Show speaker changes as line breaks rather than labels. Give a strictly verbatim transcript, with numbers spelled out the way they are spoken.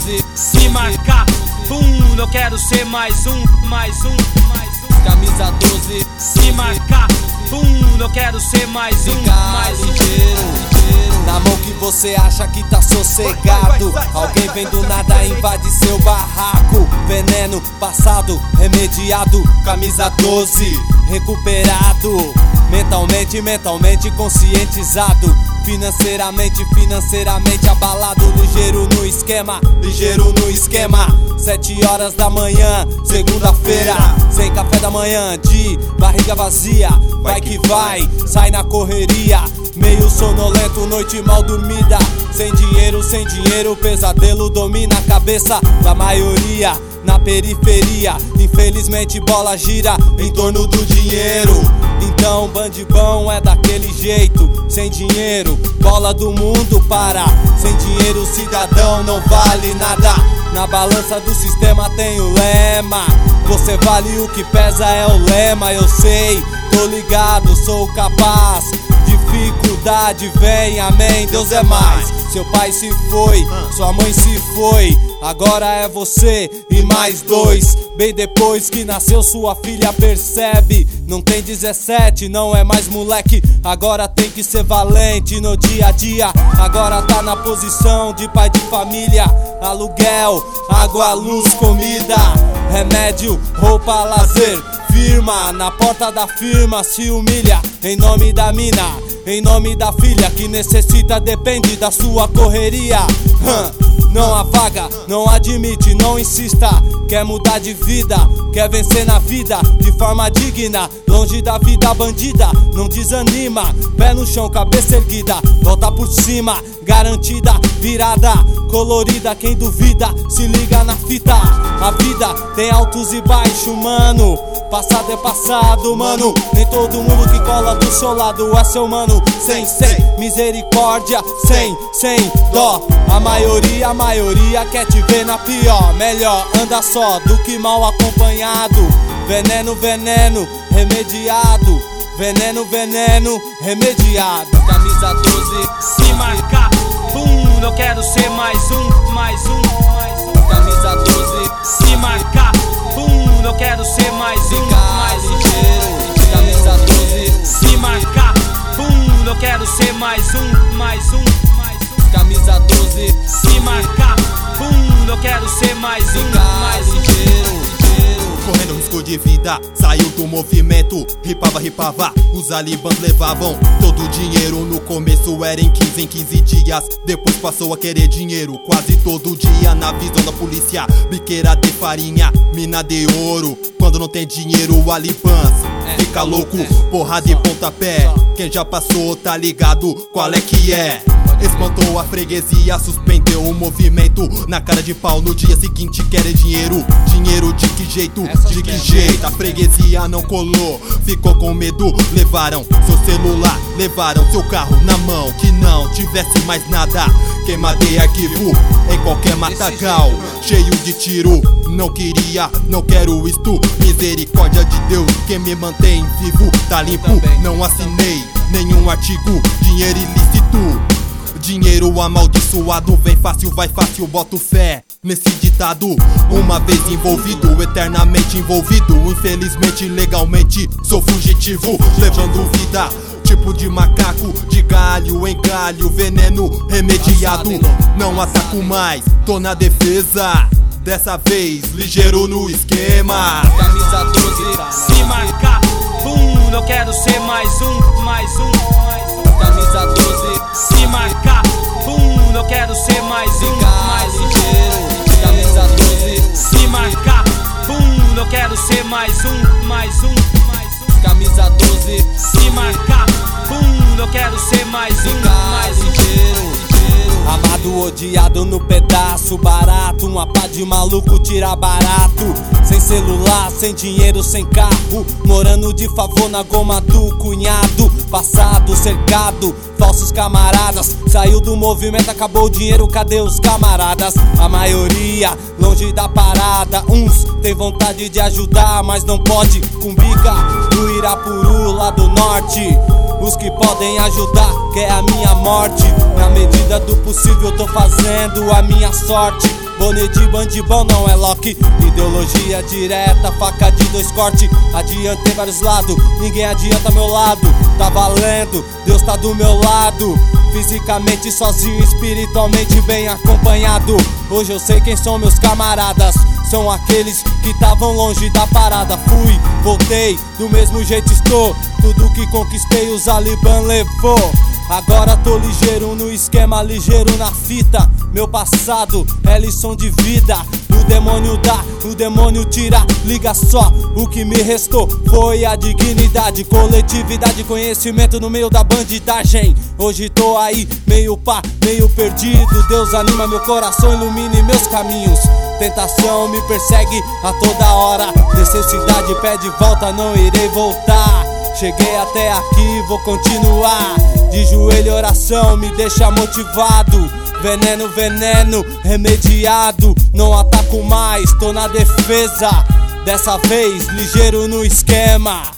doze,
Se marcar, pum, eu quero ser mais um, mais um, mais um.
Camisa doze,
Se marcar, pum, eu quero ser mais um, mais um.
ligeiro. Na mão que você acha que tá sossegado, alguém vem do nada e invade seu barraco. Veneno passado, remediado. Camisa doze, recuperado. Mentalmente, mentalmente conscientizado. Financeiramente, financeiramente abalado. Ligeiro no esquema, ligeiro no esquema. Sete horas da manhã, segunda-feira. Sem café da manhã, de barriga vazia. Vai que vai, sai na correria. Meio sonolento, noite mal dormida. Sem dinheiro, sem dinheiro, pesadelo domina a cabeça da maioria. Na periferia, infelizmente bola gira em torno do dinheiro. Então bandibão é daquele jeito. Sem dinheiro, bola do mundo para. Sem dinheiro, cidadão não vale nada. Na balança do sistema tem o lema: você vale o que pesa, é o lema. Eu sei, tô ligado, sou capaz. Dificuldade vem, amém, Deus é mais. Seu pai se foi, sua mãe se foi. Agora é você e mais dois. Bem depois que nasceu sua filha percebe. Não tem dezessete, não é mais moleque. Agora tem que ser valente no dia a dia. Agora tá na posição de pai de família. Aluguel, água, luz, comida, remédio, roupa, lazer. Firma, na porta da firma se humilha. Em nome da mina, em nome da filha que necessita, depende da sua correria. hum. Não há vaga, não admite, não insista. Quer mudar de vida, quer vencer na vida de forma digna, longe da vida bandida. Não desanima, pé no chão, cabeça erguida. Volta por cima, garantida, virada, colorida. Quem duvida, se liga na fita. A vida tem altos e baixos, mano. Passado é passado, mano. Nem todo mundo que cola do seu lado é seu mano. Sem, sem misericórdia, sem, sem dó. A maioria, a maioria quer te ver na pior. Melhor anda só do que mal acompanhado. Veneno, veneno, remediado. Veneno, veneno, remediado. Camisa doze,
Se marcar, pum, eu quero ser mais um, mais um, mais um.
Camisa doze,
Se marcar, pum, eu quero ser mais um, mais um.
ligeiro. Camisa doze,
Se marcar, pum, eu quero ser mais um, mais um, mais um.
Camisa doze,
Se marcar, pum, eu quero ser mais um, mais um.
ligeiro.
Correndo risco de vida, saiu do movimento. Ripava, ripava, os alibãs levavam todo o dinheiro. No começo era em quinze, em quinze dias. Depois passou a querer dinheiro quase todo dia. Na visão da polícia, biqueira de farinha, mina de ouro. Quando não tem dinheiro, o alibãs fica louco, porrada e pontapé. Quem já passou tá ligado qual é que é. Espantou a freguesia, suspendeu o movimento. Na cara de pau, no dia seguinte querem dinheiro. Dinheiro de que jeito? De que jeito? A freguesia não colou, ficou com medo. Levaram seu celular, levaram seu carro na mão. Que não tivesse mais nada. Queimadei arquivo em qualquer matagal, cheio de tiro. Não queria, não quero isto. Misericórdia de Deus, quem me mantém vivo. Tá limpo, não assinei nenhum artigo. Dinheiro ilícito, dinheiro amaldiçoado. Vem fácil, vai fácil, boto fé nesse ditado. Uma vez envolvido, eternamente envolvido. Infelizmente, legalmente, sou fugitivo, levando vida tipo de macaco, de galho em galho. Veneno remediado, não ataco mais, tô na defesa. Dessa vez, ligeiro no esquema.
Camisa doze,
Se marcar, pum, eu quero ser mais um, mais um, mais um.
Camisa doze,
Se marcar, pum, eu quero ser mais um, mais um.
ligeiro. Camisa doze,
Se marcar, pum, eu quero ser mais um, mais um, mais um.
Camisa doze,
Se marcar, pum, eu quero ser mais um, mais um.
ligeiro. Amado, odiado no pedaço barato. Uma pá de maluco tira barato. Sem celular, sem dinheiro, sem carro. Morando de favor na goma do cunhado. Passado, cercado, falsos camaradas. Saiu do movimento, acabou o dinheiro, cadê os camaradas? A maioria, longe da parada. Uns tem vontade de ajudar, mas não pode. Com bica do Irapuru, lá do norte. Os que podem ajudar, quer a minha morte. Na medida do possível tô fazendo a minha sorte. Boné de bandibão não é Loki. Ideologia direta, faca de dois cortes. Adiantei vários lados, ninguém adianta meu lado. Tá valendo, Deus tá do meu lado. Fisicamente sozinho, espiritualmente bem acompanhado. Hoje eu sei quem são meus camaradas. São aqueles que estavam longe da parada. Fui, voltei, do mesmo jeito estou. Tudo que conquistei o Zaliban levou. Agora tô ligeiro no esquema, ligeiro na fita. Meu passado é lição de vida. O demônio dá, o demônio tira. Liga só, o que me restou foi a dignidade. Coletividade, conhecimento no meio da bandidagem. Hoje tô aí, meio pá, meio perdido. Deus anima meu coração, ilumine meus caminhos. Tentação me persegue a toda hora. Necessidade pede volta, não irei voltar. Cheguei até aqui, vou continuar. De joelho oração me deixa motivado. Veneno, veneno, remediado. Não ataco mais, tô na defesa. Dessa vez, ligeiro no esquema.